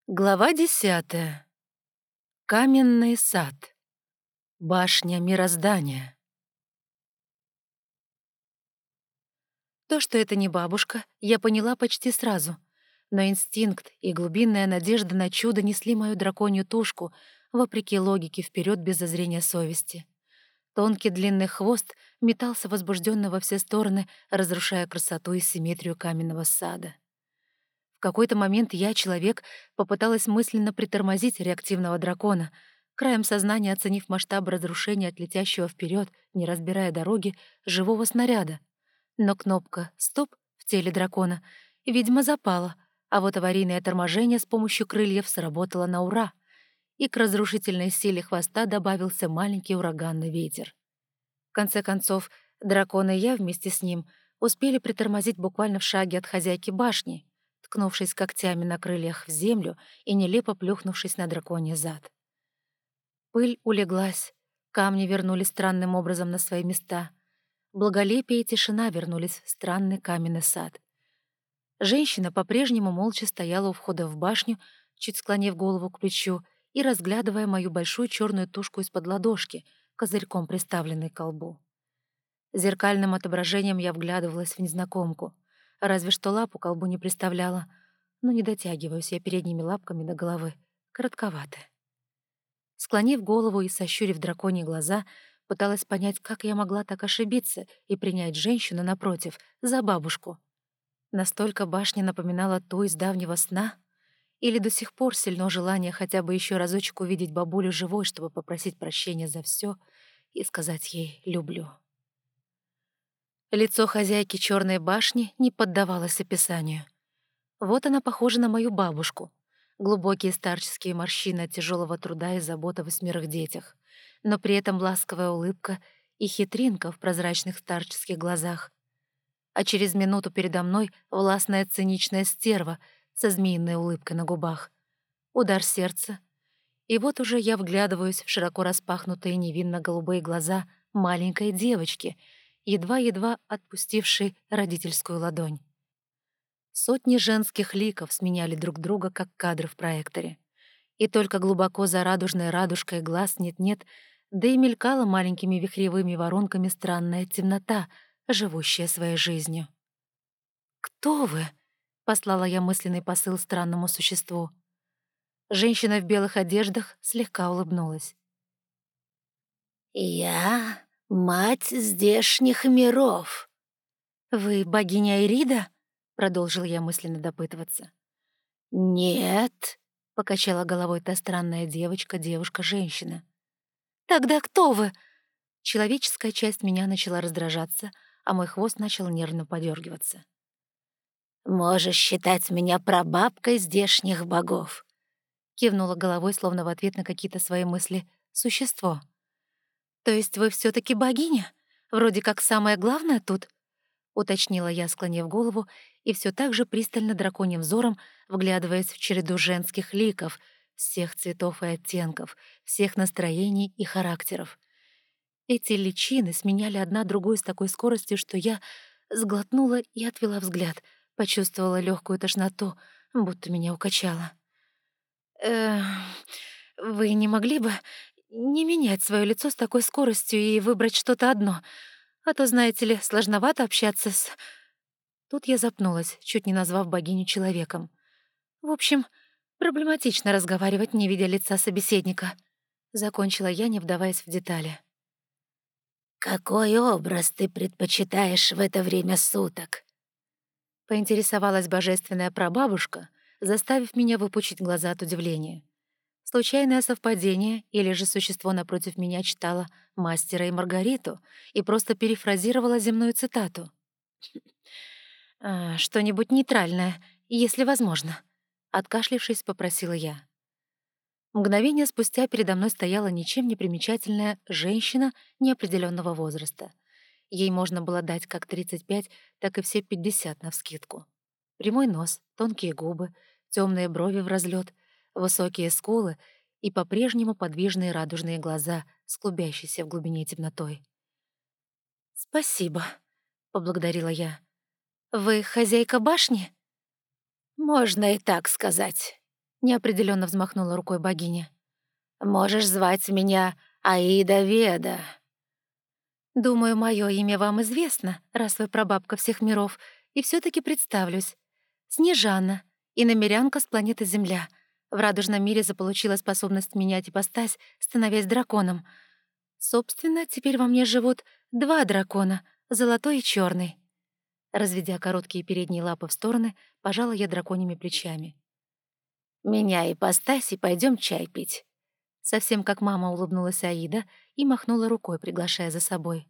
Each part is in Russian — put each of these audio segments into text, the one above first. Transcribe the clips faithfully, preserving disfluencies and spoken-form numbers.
Глава десятая. Каменный сад. Башня мироздания. То, что это не бабушка, я поняла почти сразу. Но инстинкт и глубинная надежда на чудо несли мою драконью тушку, вопреки логике, вперед без зазрения совести. Тонкий длинный хвост метался возбужденно во все стороны, разрушая красоту и симметрию каменного сада. В какой-то момент я, человек, попыталась мысленно притормозить реактивного дракона, краем сознания оценив масштаб разрушения от летящего вперед, не разбирая дороги, живого снаряда. Но кнопка «Стоп» в теле дракона, видимо, запала, а вот аварийное торможение с помощью крыльев сработало на ура, и к разрушительной силе хвоста добавился маленький ураганный ветер. В конце концов, дракон и я вместе с ним успели притормозить буквально в шаге от хозяйки башни, ткнувшись когтями на крыльях в землю и нелепо плюхнувшись на драконий зад. Пыль улеглась, камни вернулись странным образом на свои места. Благолепие и тишина вернулись в странный каменный сад. Женщина по-прежнему молча стояла у входа в башню, чуть склонив голову к плечу и разглядывая мою большую черную тушку из-под ладошки, козырьком приставленной к колбу. Зеркальным отображением я вглядывалась в незнакомку. Разве что лапу к колбу не приставляла, но не дотягиваюсь я передними лапками до головы. Коротковато. Склонив голову и сощурив драконьи глаза, пыталась понять, как я могла так ошибиться и принять женщину напротив за бабушку. Настолько башня напоминала ту из давнего сна? Или до сих пор сильно желание хотя бы еще разочек увидеть бабулю живой, чтобы попросить прощения за все и сказать ей «люблю». Лицо хозяйки черной башни не поддавалось описанию. Вот она похожа на мою бабушку. Глубокие старческие морщины от тяжелого труда и заботы о восьмерых детях, но при этом ласковая улыбка и хитринка в прозрачных старческих глазах. А через минуту передо мной властная циничная стерва со змеиной улыбкой на губах. Удар сердца. И вот уже я вглядываюсь в широко распахнутые невинно-голубые глаза маленькой девочки, едва-едва отпустившей родительскую ладонь. Сотни женских ликов сменяли друг друга, как кадры в проекторе. И только глубоко за радужной радужкой глаз нет-нет, да и мелькала маленькими вихревыми воронками странная темнота, живущая своей жизнью. «Кто вы?» — послала я мысленный посыл странному существу. Женщина в белых одеждах слегка улыбнулась. «Я — мать здешних миров». «Вы богиня Ирида?» — продолжил я мысленно допытываться. «Нет». — покачала головой та странная девочка, девушка-женщина. «Тогда кто вы?» Человеческая часть меня начала раздражаться, а мой хвост начал нервно подергиваться. «Можешь считать меня прабабкой здешних богов». Кивнула головой, словно в ответ на какие-то свои мысли, существо. «То есть вы все таки богиня? Вроде как самое главное тут?» — уточнила я, склонив голову, и все так же пристально драконьим взором, вглядываясь в череду женских ликов, всех цветов и оттенков, всех настроений и характеров. Эти личины сменяли одна другую с такой скоростью, что я сглотнула и отвела взгляд, почувствовала легкую тошноту, будто меня укачало. «Э, вы не могли бы не менять свое лицо с такой скоростью и выбрать что-то одно? А то, знаете ли, сложновато общаться с...» Тут я запнулась, чуть не назвав богиню человеком. В общем, проблематично разговаривать, не видя лица собеседника. Закончила я, не вдаваясь в детали. «Какой образ ты предпочитаешь в это время суток?» Поинтересовалась божественная прабабушка, заставив меня выпучить глаза от удивления. Случайное совпадение или же существо напротив меня читало «Мастера и Маргариту» и просто перефразировало земную цитату. «А, «Что-нибудь нейтральное, если возможно», — откашлившись, попросила я. Мгновение спустя передо мной стояла ничем не примечательная женщина неопределенного возраста. Ей можно было дать как тридцать пять, так и все пятьдесят навскидку. Прямой нос, тонкие губы, темные брови в разлет, высокие скулы и по-прежнему подвижные радужные глаза с клубящейся в глубине темнотой. «Спасибо», — поблагодарила я. «Вы хозяйка башни?» «Можно и так сказать. неопределенно взмахнула рукой богиня. «Можешь звать меня Аида Веда». «Думаю, мое имя вам известно, раз вы прабабка всех миров, и все таки представлюсь. Снежана, иномерянка с планеты Земля. В радужном мире заполучила способность менять ипостась, становясь драконом. Собственно, теперь во мне живут два дракона — золотой и черный. Разведя короткие передние лапы в стороны, пожала я драконьими плечами. «Меняй ипостась и пойдем чай пить». Совсем как мама улыбнулась Аида и махнула рукой, приглашая за собой.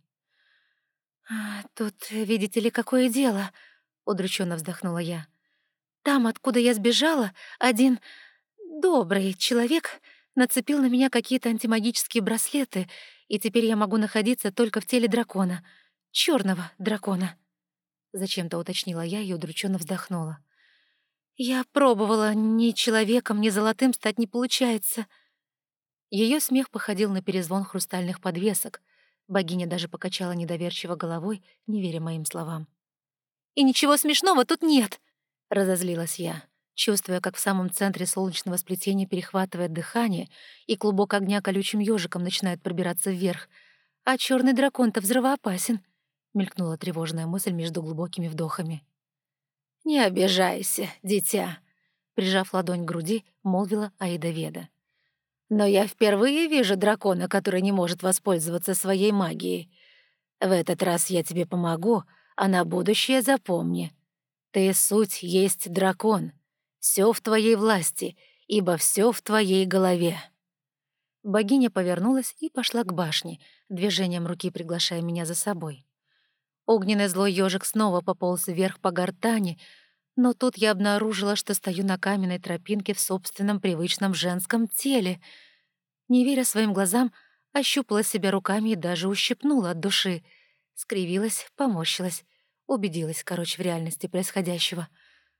«А, тут, видите ли, какое дело?» — удрученно вздохнула я. «Там, откуда я сбежала, один добрый человек нацепил на меня какие-то антимагические браслеты, и теперь я могу находиться только в теле дракона, черного дракона». Зачем-то уточнила я и удрученно вздохнула. «Я пробовала, ни человеком, ни золотым стать не получается». Ее смех походил на перезвон хрустальных подвесок. Богиня даже покачала недоверчиво головой, не веря моим словам. «И ничего смешного тут нет!» — разозлилась я, чувствуя, как в самом центре солнечного сплетения перехватывает дыхание, и клубок огня колючим ёжиком начинает пробираться вверх. «А черный дракон-то взрывоопасен!» — мелькнула тревожная мысль между глубокими вдохами. «Не обижайся, дитя», — прижав ладонь к груди, молвила Аида Веда. «Но я впервые вижу дракона, который не может воспользоваться своей магией. В этот раз я тебе помогу, а на будущее запомни. Ты суть есть дракон. Все в твоей власти, ибо все в твоей голове». Богиня повернулась и пошла к башне, движением руки приглашая меня за собой. Огненный злой ежик снова пополз вверх по гортани, но тут я обнаружила, что стою на каменной тропинке в собственном привычном женском теле. Не веря своим глазам, ощупала себя руками и даже ущипнула от души. Скривилась, поморщилась, убедилась, короче, в реальности происходящего.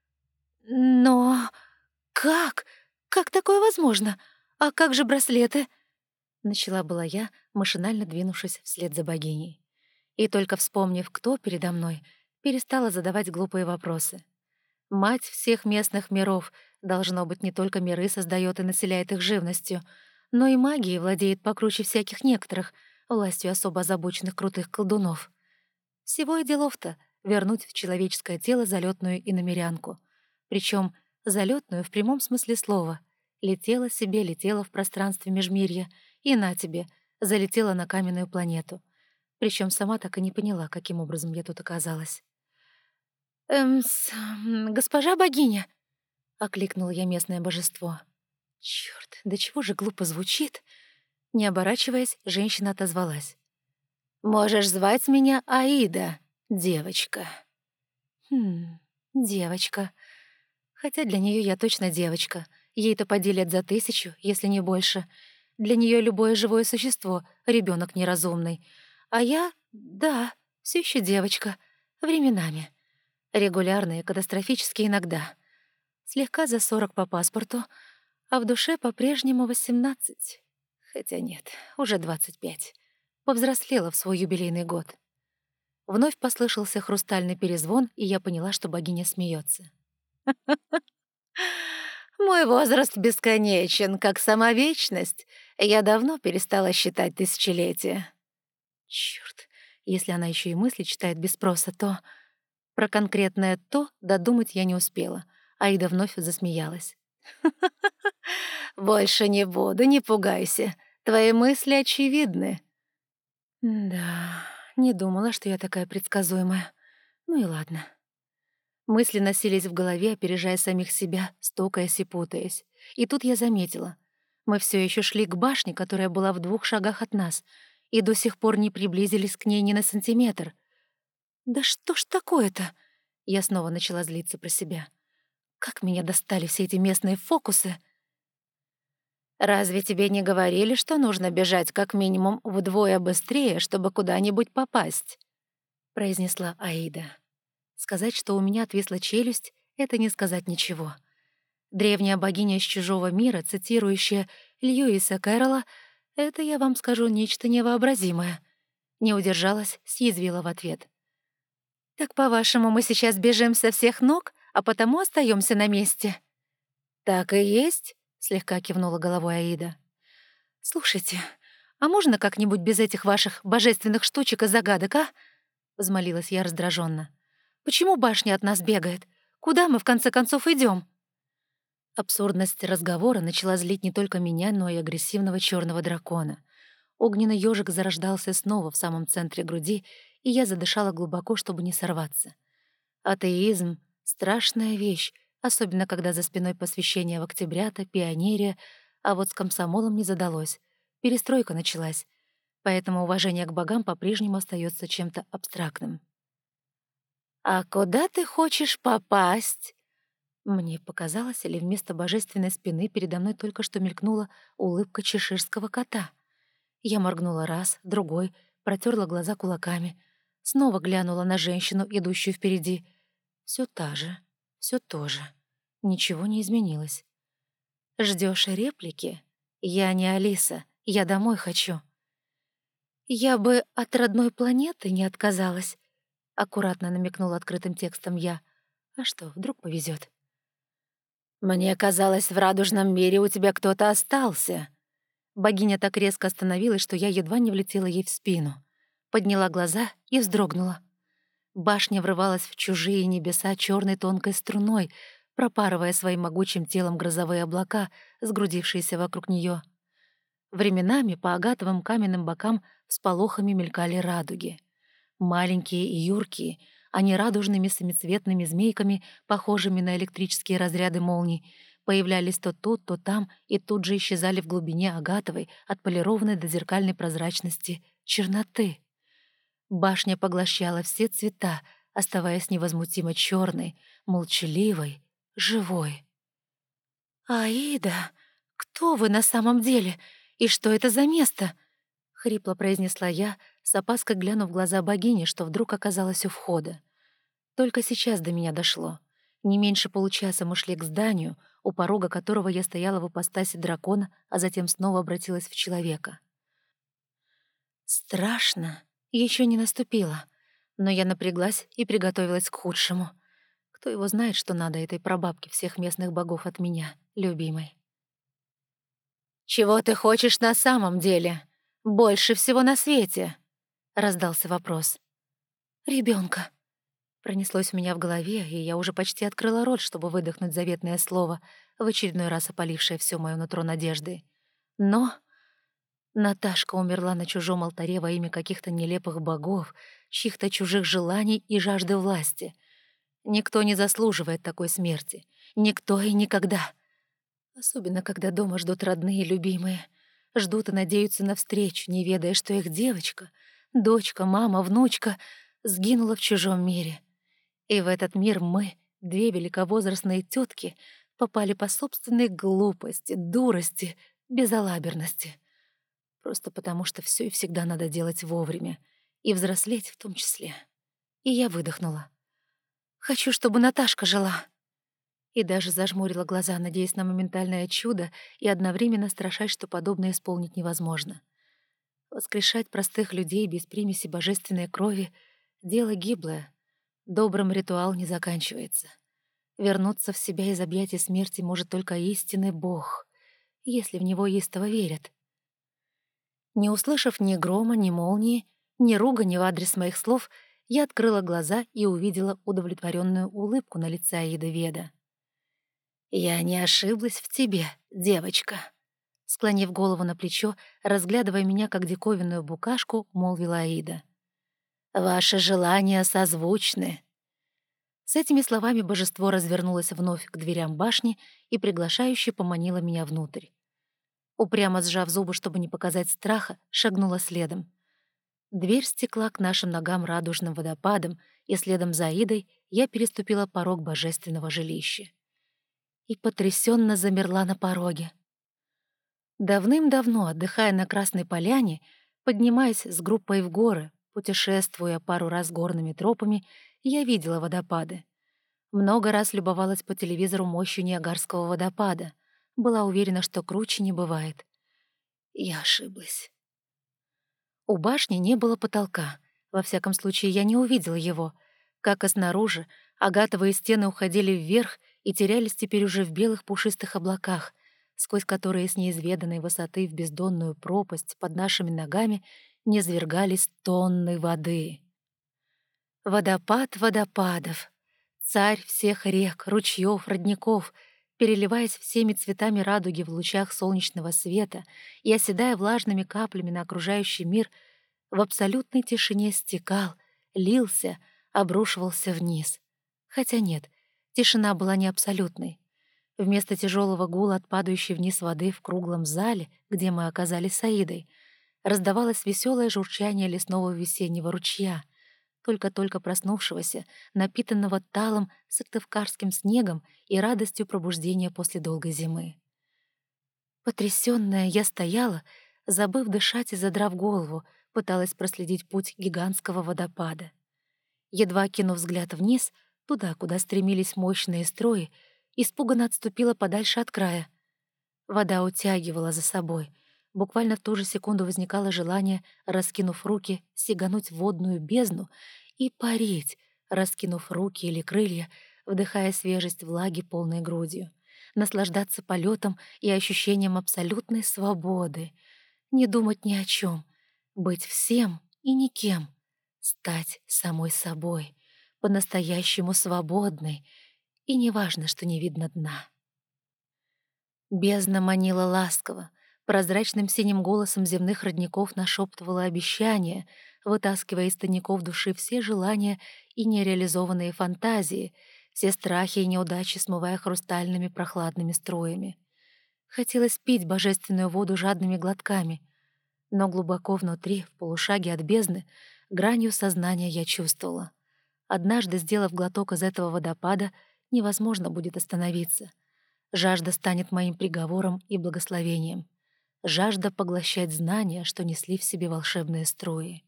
«Но как? Как такое возможно? А как же браслеты?» Начала была я, машинально двинувшись вслед за богиней. И только вспомнив, кто передо мной, перестала задавать глупые вопросы. Мать всех местных миров, должно быть, не только миры создает и населяет их живностью, но и магией владеет покруче всяких некоторых, властью особо озабоченных крутых колдунов. Всего и делов-то — вернуть в человеческое тело залетную иномерянку. Причем залетную в прямом смысле слова. Летела себе, летела в пространстве межмирья, и на тебе, залетела на каменную планету. Причем сама так и не поняла, каким образом я тут оказалась. «Эм, с, м, госпожа богиня!» — окликнула я местное божество. Чёрт, да чего же глупо звучит? Не оборачиваясь, женщина отозвалась. «Можешь звать меня Аида, девочка». Хм, девочка. Хотя для нее я точно девочка. Ей-то поди лет за тысячу, если не больше. Для нее любое живое существо — ребенок неразумный. А я, да, все еще девочка. Временами. Регулярно и катастрофически иногда. Слегка за сорок по паспорту, а в душе по-прежнему восемнадцать. Хотя нет, уже двадцать пять. Повзрослела в свой юбилейный год. Вновь послышался хрустальный перезвон, и я поняла, что богиня смеется. «Мой возраст бесконечен, как сама вечность. Я давно перестала считать тысячелетия». Чёрт, если она еще и мысли читает без спроса, то... Про конкретное «то» додумать я не успела. Аида вновь засмеялась. «Больше не буду, не пугайся. Твои мысли очевидны». Да, не думала, что я такая предсказуемая. Ну и ладно. Мысли носились в голове, опережая самих себя, стукаясь и путаясь. И тут я заметила. Мы все еще шли к башне, которая была в двух шагах от нас, и до сих пор не приблизились к ней ни на сантиметр. «Да что ж такое-то?» Я снова начала злиться про себя. Как меня достали все эти местные фокусы! «Разве тебе не говорили, что нужно бежать как минимум вдвое быстрее, чтобы куда-нибудь попасть?» — произнесла Аида. Сказать, что у меня отвисла челюсть, — это не сказать ничего. Древняя богиня из чужого мира, цитирующая Льюиса Кэрролла, — это, я вам скажу, нечто невообразимое. Не удержалась, съязвила в ответ. «Так, по-вашему, мы сейчас бежим со всех ног, а потому остаемся на месте?» «Так и есть», — слегка кивнула головой Аида. «Слушайте, а можно как-нибудь без этих ваших божественных штучек и загадок, а?» — взмолилась я раздраженно. «Почему башня от нас бегает? Куда мы, в конце концов, идем? Абсурдность разговора начала злить не только меня, но и агрессивного черного дракона. Огненный ежик зарождался снова в самом центре груди, и я задышала глубоко, чтобы не сорваться. Атеизм — страшная вещь, особенно когда за спиной посвящение в октябрята, пионерия, а вот с комсомолом не задалось. Перестройка началась, поэтому уважение к богам по-прежнему остается чем-то абстрактным. «А куда ты хочешь попасть?» Мне показалось, или вместо божественной спины передо мной только что мелькнула улыбка чеширского кота. Я моргнула раз, другой, протерла глаза кулаками, снова глянула на женщину, идущую впереди. Все та же, все то же. Ничего не изменилось. Ждешь реплики? Я не Алиса, я домой хочу. Я бы от родной планеты не отказалась, аккуратно намекнула открытым текстом я. А что, вдруг повезет? «Мне казалось, в радужном мире у тебя кто-то остался». Богиня так резко остановилась, что я едва не влетела ей в спину. Подняла глаза и вздрогнула. Башня врывалась в чужие небеса черной тонкой струной, пропарывая своим могучим телом грозовые облака, сгрудившиеся вокруг нее. Временами по агатовым каменным бокам всполохами мелькали радуги. Маленькие и юркие, они радужными самоцветными змейками, похожими на электрические разряды молний, появлялись то тут, то там и тут же исчезали в глубине агатовой, отполированной до зеркальной прозрачности, черноты. Башня поглощала все цвета, оставаясь невозмутимо черной, молчаливой, живой. «Аида, кто вы на самом деле? И что это за место?» — хрипло произнесла я, с опаской глянув в глаза богини, что вдруг оказалась у входа. Только сейчас до меня дошло. Не меньше получаса мы шли к зданию, у порога которого я стояла в ипостаси дракона, а затем снова обратилась в человека. Страшно еще не наступило, но я напряглась и приготовилась к худшему. Кто его знает, что надо этой прабабке всех местных богов от меня, любимой. «Чего ты хочешь на самом деле? Больше всего на свете?» — раздался вопрос. Ребенка. Пронеслось у меня в голове, и я уже почти открыла рот, чтобы выдохнуть заветное слово, в очередной раз опалившее все моё нутро надежды. Но Наташка умерла на чужом алтаре во имя каких-то нелепых богов, чьих-то чужих желаний и жажды власти. Никто не заслуживает такой смерти. Никто и никогда. Особенно, когда дома ждут родные и любимые. Ждут и надеются на встречу, не ведая, что их девочка, дочка, мама, внучка сгинула в чужом мире. И в этот мир мы, две великовозрастные тетки, попали по собственной глупости, дурости, безалаберности. Просто потому, что все и всегда надо делать вовремя. И взрослеть в том числе. И я выдохнула. «Хочу, чтобы Наташка жила». И даже зажмурила глаза, надеясь на моментальное чудо и одновременно страшась, что подобное исполнить невозможно. Воскрешать простых людей без примеси божественной крови — дело гиблое. Добрым ритуал не заканчивается. Вернуться в себя из объятий смерти может только истинный Бог, если в него истово верят. Не услышав ни грома, ни молнии, ни ругани в адрес моих слов, я открыла глаза и увидела удовлетворенную улыбку на лице Аиды Веда. «Я не ошиблась в тебе, девочка», — склонив голову на плечо, разглядывая меня как диковинную букашку, молвила Аида. «Ваши желания созвучны». С этими словами божество развернулось вновь к дверям башни и приглашающе поманило меня внутрь. Упрямо сжав зубы, чтобы не показать страха, шагнула следом. Дверь стекла к нашим ногам радужным водопадом, и следом за Аидой я переступила порог божественного жилища. И потрясенно замерла на пороге. Давным-давно, отдыхая на Красной Поляне, поднимаясь с группой в горы, путешествуя пару раз горными тропами, я видела водопады. Много раз любовалась по телевизору мощью Ниагарского водопада. Была уверена, что круче не бывает. Я ошиблась. У башни не было потолка. Во всяком случае, я не увидела его. Как и снаружи, агатовые стены уходили вверх, и терялись теперь уже в белых пушистых облаках, сквозь которые с неизведанной высоты в бездонную пропасть под нашими ногами низвергались тонны воды. Водопад водопадов, царь всех рек, ручьев, родников, переливаясь всеми цветами радуги в лучах солнечного света и оседая влажными каплями на окружающий мир, в абсолютной тишине стекал, лился, обрушивался вниз. Хотя нет, тишина была не абсолютной. Вместо тяжелого гула от падающей вниз воды в круглом зале, где мы оказались с Аидой, раздавалось веселое журчание лесного весеннего ручья, только-только проснувшегося, напитанного талым сыктывкарским снегом и радостью пробуждения после долгой зимы. Потрясённая я стояла, забыв дышать и задрав голову, пыталась проследить путь гигантского водопада. Едва кинув взгляд вниз, туда, куда стремились мощные струи, испуганно отступила подальше от края. Вода утягивала за собой. Буквально в ту же секунду возникало желание, раскинув руки, сигануть в водную бездну и парить, раскинув руки или крылья, вдыхая свежесть влаги полной грудью, наслаждаться полетом и ощущением абсолютной свободы, не думать ни о чем, быть всем и никем, стать самой собой, по-настоящему свободной, и неважно, что не видно дна. Бездна манила ласково, прозрачным синим голосом земных родников нашептывала обещания, вытаскивая из тайников души все желания и нереализованные фантазии, все страхи и неудачи смывая хрустальными прохладными струями. Хотелось пить божественную воду жадными глотками, но глубоко внутри, в полушаге от бездны, гранью сознания я чувствовала. Однажды, сделав глоток из этого водопада, невозможно будет остановиться. Жажда станет моим приговором и благословением. Жажда поглощать знания, что несли в себе волшебные струи.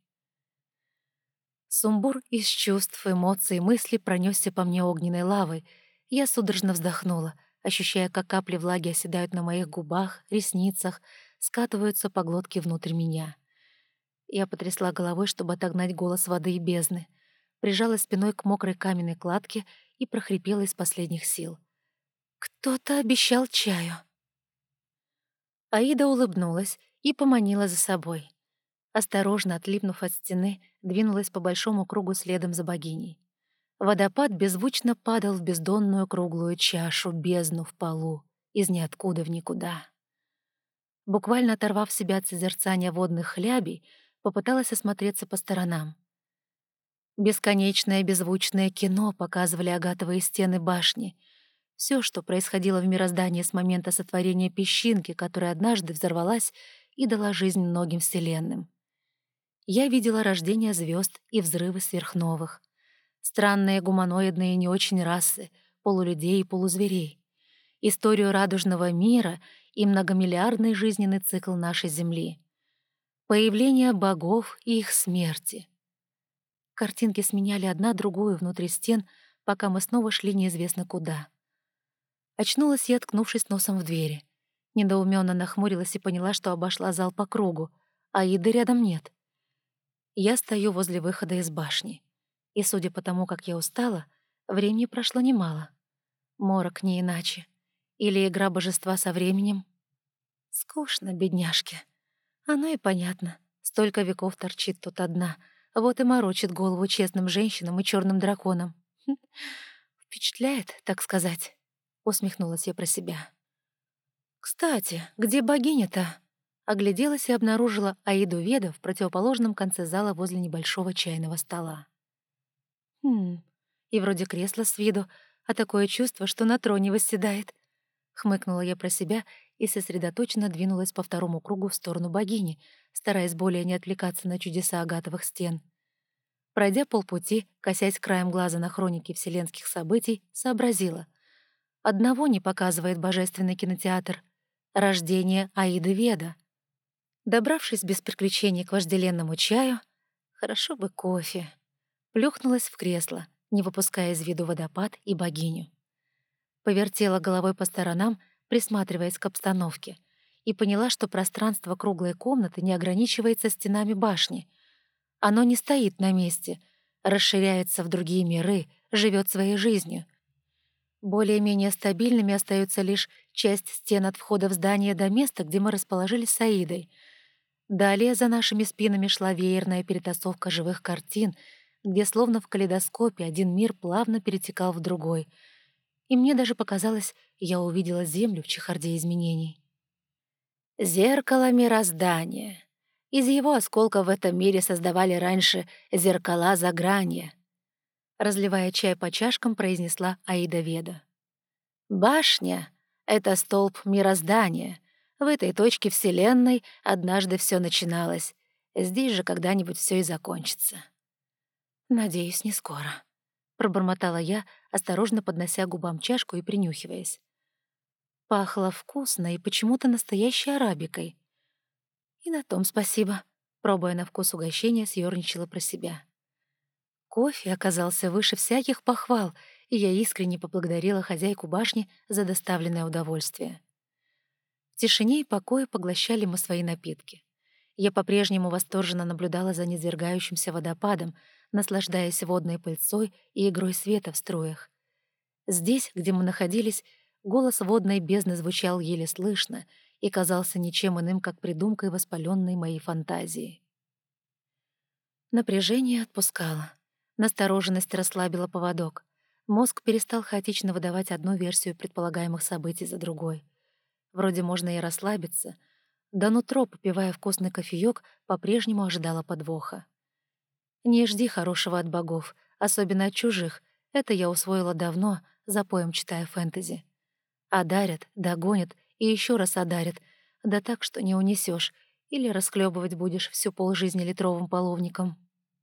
Сумбур из чувств, эмоций и мыслей пронесся по мне огненной лавой. Я судорожно вздохнула, ощущая, как капли влаги оседают на моих губах, ресницах, скатываются по глотке внутрь меня. Я потрясла головой, чтобы отогнать голос воды и бездны, прижалась спиной к мокрой каменной кладке и прохрипела из последних сил. «Кто-то обещал чаю». Аида улыбнулась и поманила за собой. Осторожно отлипнув от стены, двинулась по большому кругу следом за богиней. Водопад беззвучно падал в бездонную круглую чашу, бездну в полу, из ниоткуда в никуда. Буквально оторвав себя от созерцания водных хлябей, попыталась осмотреться по сторонам. Бесконечное беззвучное кино показывали агатовые стены башни. Все, что происходило в мироздании с момента сотворения песчинки, которая однажды взорвалась и дала жизнь многим вселенным. Я видела рождение звезд и взрывы сверхновых, странные гуманоидные не очень расы, полулюдей и полузверей, историю радужного мира и многомиллиардный жизненный цикл нашей Земли, появление богов и их смерти. Картинки сменяли одна другую внутри стен, пока мы снова шли неизвестно куда. Очнулась я, ткнувшись носом в двери. Недоуменно нахмурилась и поняла, что обошла зал по кругу, а еды рядом нет. Я стою возле выхода из башни. И, судя по тому, как я устала, времени прошло немало. Морок не иначе. Или игра божества со временем. Скучно, бедняжке. Оно и понятно. Столько веков торчит тут одна. Вот и морочит голову честным женщинам и черным драконам. Хм. Впечатляет, так сказать. Усмехнулась я про себя. «Кстати, где богиня-то?» Огляделась и обнаружила Аиду Веда в противоположном конце зала возле небольшого чайного стола. «Хм, и вроде кресло с виду, а такое чувство, что на троне восседает». Хмыкнула я про себя и сосредоточенно двинулась по второму кругу в сторону богини, стараясь более не отвлекаться на чудеса агатовых стен. Пройдя полпути, косясь краем глаза на хроники вселенских событий, сообразила. Одного не показывает божественный кинотеатр — рождение Аиды Веда. Добравшись без приключений к вожделенному чаю, хорошо бы кофе, плюхнулась в кресло, не выпуская из виду водопад и богиню. Повертела головой по сторонам, присматриваясь к обстановке, и поняла, что пространство круглой комнаты не ограничивается стенами башни. Оно не стоит на месте, расширяется в другие миры, живет своей жизнью. Более-менее стабильными остаются лишь часть стен от входа в здание до места, где мы расположились с Аидой. Далее за нашими спинами шла веерная перетасовка живых картин, где словно в калейдоскопе один мир плавно перетекал в другой. И мне даже показалось, я увидела Землю в чехарде изменений. Зеркало мироздания. Из его осколков в этом мире создавали раньше зеркала загранья. Разливая чай по чашкам, произнесла Аида Веда. Башня — это столб мироздания. В этой точке Вселенной однажды все начиналось. Здесь же когда-нибудь все и закончится. «Надеюсь, не скоро», — пробормотала я, осторожно поднося губам чашку и принюхиваясь. Пахло вкусно и почему-то настоящей арабикой. И на том спасибо, пробуя на вкус угощения, съёрничала про себя. Кофе оказался выше всяких похвал, и я искренне поблагодарила хозяйку башни за доставленное удовольствие. В тишине и покое поглощали мы свои напитки. Я по-прежнему восторженно наблюдала за низвергающимся водопадом, наслаждаясь водной пыльцой и игрой света в струях. Здесь, где мы находились, голос водной бездны звучал еле слышно и казался ничем иным, как придумкой воспаленной моей фантазии. Напряжение отпускало. Настороженность расслабила поводок. Мозг перестал хаотично выдавать одну версию предполагаемых событий за другой. Вроде можно и расслабиться, да нутро, попивая вкусный кофеёк, по-прежнему ожидала подвоха. Не жди хорошего от богов, особенно от чужих. Это я усвоила давно, запоем читая фэнтези. Одарят, догонят и еще раз одарят, да так, что не унесешь, или расхлебывать будешь всю полжизни литровым половником.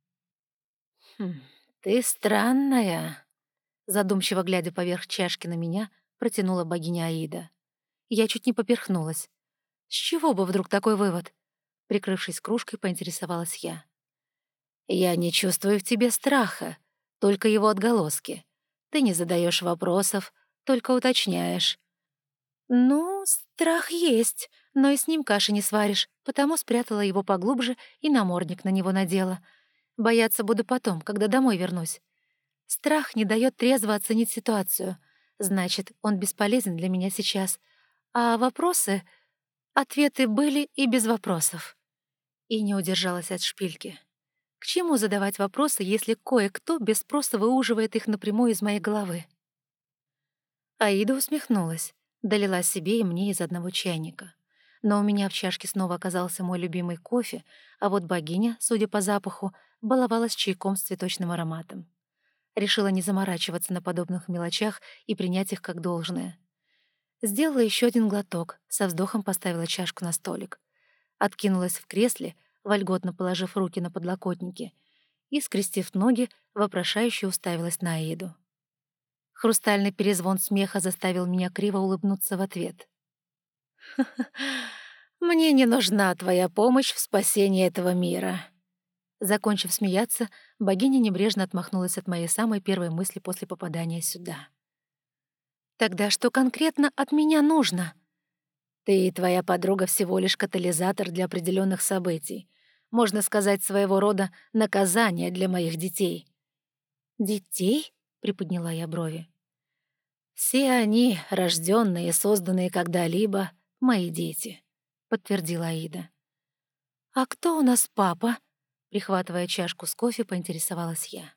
Хм, ты странная, Задумчиво глядя поверх чашки на меня, протянула богиня Аида. Я чуть не поперхнулась. С чего бы вдруг такой вывод? Прикрывшись кружкой, поинтересовалась я. Я не чувствую в тебе страха, только его отголоски. Ты не задаешь вопросов, только уточняешь. Ну, страх есть, но и с ним каши не сваришь, потому спрятала его поглубже и намордник на него надела. Бояться буду потом, когда домой вернусь. Страх не дает трезво оценить ситуацию. Значит, он бесполезен для меня сейчас. А вопросы... Ответы были и без вопросов. И не удержалась от шпильки. К чему задавать вопросы, если кое-кто без спроса выуживает их напрямую из моей головы? Аида усмехнулась, долила себе и мне из одного чайника. Но у меня в чашке снова оказался мой любимый кофе, а вот богиня, судя по запаху, баловалась чайком с цветочным ароматом. Решила не заморачиваться на подобных мелочах и принять их как должное. Сделала еще один глоток, со вздохом поставила чашку на столик. Откинулась в кресле, вольготно положив руки на подлокотники, и, скрестив ноги, вопрошающе уставилась на Аиду. Хрустальный перезвон смеха заставил меня криво улыбнуться в ответ. «Мне не нужна твоя помощь в спасении этого мира». Закончив смеяться, богиня небрежно отмахнулась от моей самой первой мысли после попадания сюда. «Тогда что конкретно от меня нужно?» «Ты и твоя подруга всего лишь катализатор для определенных событий. Можно сказать, своего рода наказание для моих детей». «Детей?» — приподняла я брови. «Все они, рожденные и созданные когда-либо, мои дети», — подтвердила Аида. «А кто у нас папа?» — прихватывая чашку с кофе, поинтересовалась я.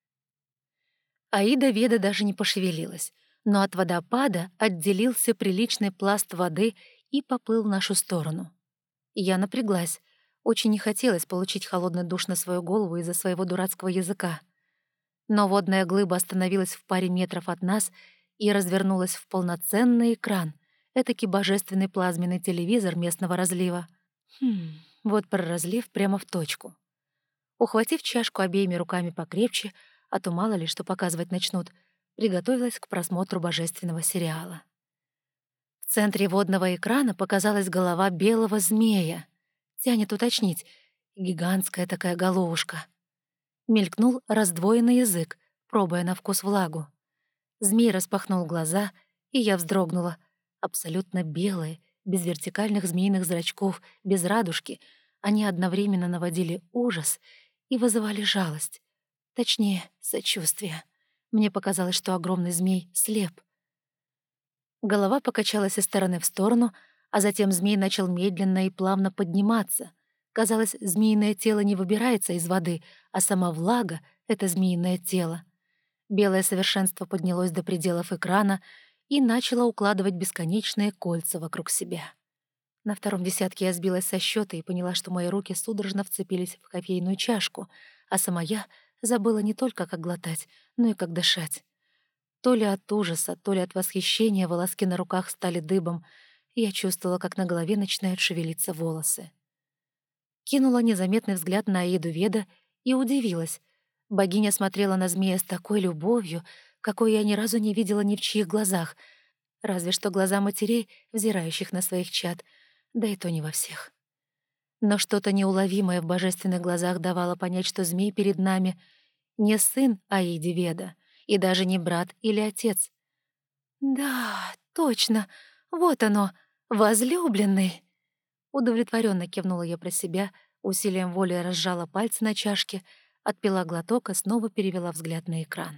Аида Веда даже не пошевелилась, но от водопада отделился приличный пласт воды и поплыл в нашу сторону. Я напряглась. Очень не хотелось получить холодный душ на свою голову из-за своего дурацкого языка. Но водная глыба остановилась в паре метров от нас и развернулась в полноценный экран, этакий божественный плазменный телевизор местного разлива. Хм, вот про разлив прямо в точку. Ухватив чашку обеими руками покрепче, а то мало ли что показывать начнут, приготовилась к просмотру божественного сериала. В центре водного экрана показалась голова белого змея. Тянет уточнить, гигантская такая головушка. Мелькнул раздвоенный язык, пробуя на вкус влагу. Змей распахнул глаза, и я вздрогнула. Абсолютно белые, без вертикальных змеиных зрачков, без радужки, они одновременно наводили ужас и вызывали жалость. Точнее, сочувствие. Мне показалось, что огромный змей слеп. Голова покачалась из стороны в сторону, а затем змей начал медленно и плавно подниматься. Казалось, змеиное тело не выбирается из воды, а сама влага — это змеиное тело. Белое совершенство поднялось до пределов экрана и начало укладывать бесконечные кольца вокруг себя. На втором десятке я сбилась со счета и поняла, что мои руки судорожно вцепились в кофейную чашку, а сама я забыла не только, как глотать, но и как дышать. То ли от ужаса, то ли от восхищения волоски на руках стали дыбом, и я чувствовала, как на голове начинают шевелиться волосы. Кинула незаметный взгляд на Аиду Веда и удивилась. Богиня смотрела на змея с такой любовью, какой я ни разу не видела ни в чьих глазах, разве что глаза матерей, взирающих на своих чад, да и то не во всех. Но что-то неуловимое в божественных глазах давало понять, что змей перед нами не сын Аиды Веда и даже не брат или отец. «Да, точно, вот оно, возлюбленный!» Удовлетворенно кивнула я про себя, усилием воли разжала пальцы на чашке, отпила глоток и снова перевела взгляд на экран.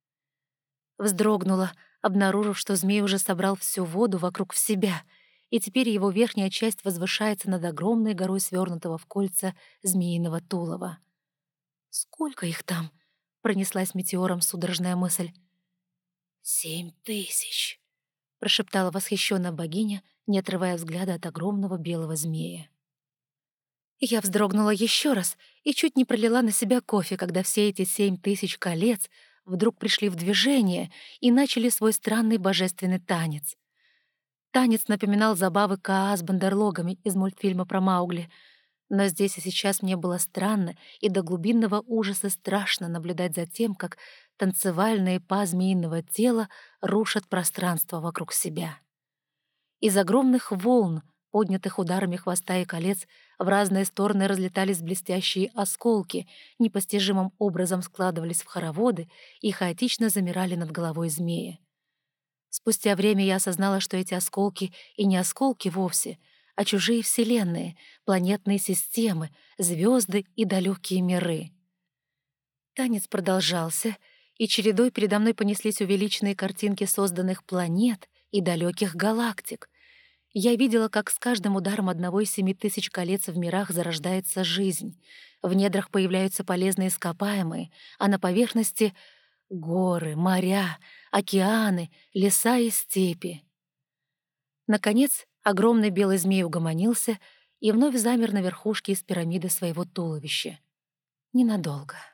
Вздрогнула, обнаружив, что змей уже собрал всю воду вокруг себя, и теперь его верхняя часть возвышается над огромной горой свернутого в кольца змеиного тулова. «Сколько их там?» — пронеслась метеором судорожная мысль. «Семь тысяч!» — прошептала восхищенная богиня, не отрывая взгляда от огромного белого змея. Я вздрогнула еще раз и чуть не пролила на себя кофе, когда все эти семь тысяч колец вдруг пришли в движение и начали свой странный божественный танец. Танец напоминал забавы Каа с бандерлогами из мультфильма про Маугли, но здесь и сейчас мне было странно и до глубинного ужаса страшно наблюдать за тем, как танцевальные па змеиного тела рушат пространство вокруг себя. Из огромных волн, поднятых ударами хвоста и колец, в разные стороны разлетались блестящие осколки, непостижимым образом складывались в хороводы и хаотично замирали над головой змея. Спустя время я осознала, что эти осколки и не осколки вовсе, а чужие вселенные, планетные системы, звезды и далекие миры. Танец продолжался, и чередой передо мной понеслись увеличенные картинки созданных планет и далеких галактик. Я видела, как с каждым ударом одного из семи тысяч колец в мирах зарождается жизнь. В недрах появляются полезные ископаемые, а на поверхности — горы, моря, океаны, леса и степи. Наконец, огромный белый змей угомонился и вновь замер на верхушке из пирамиды своего туловища. Ненадолго.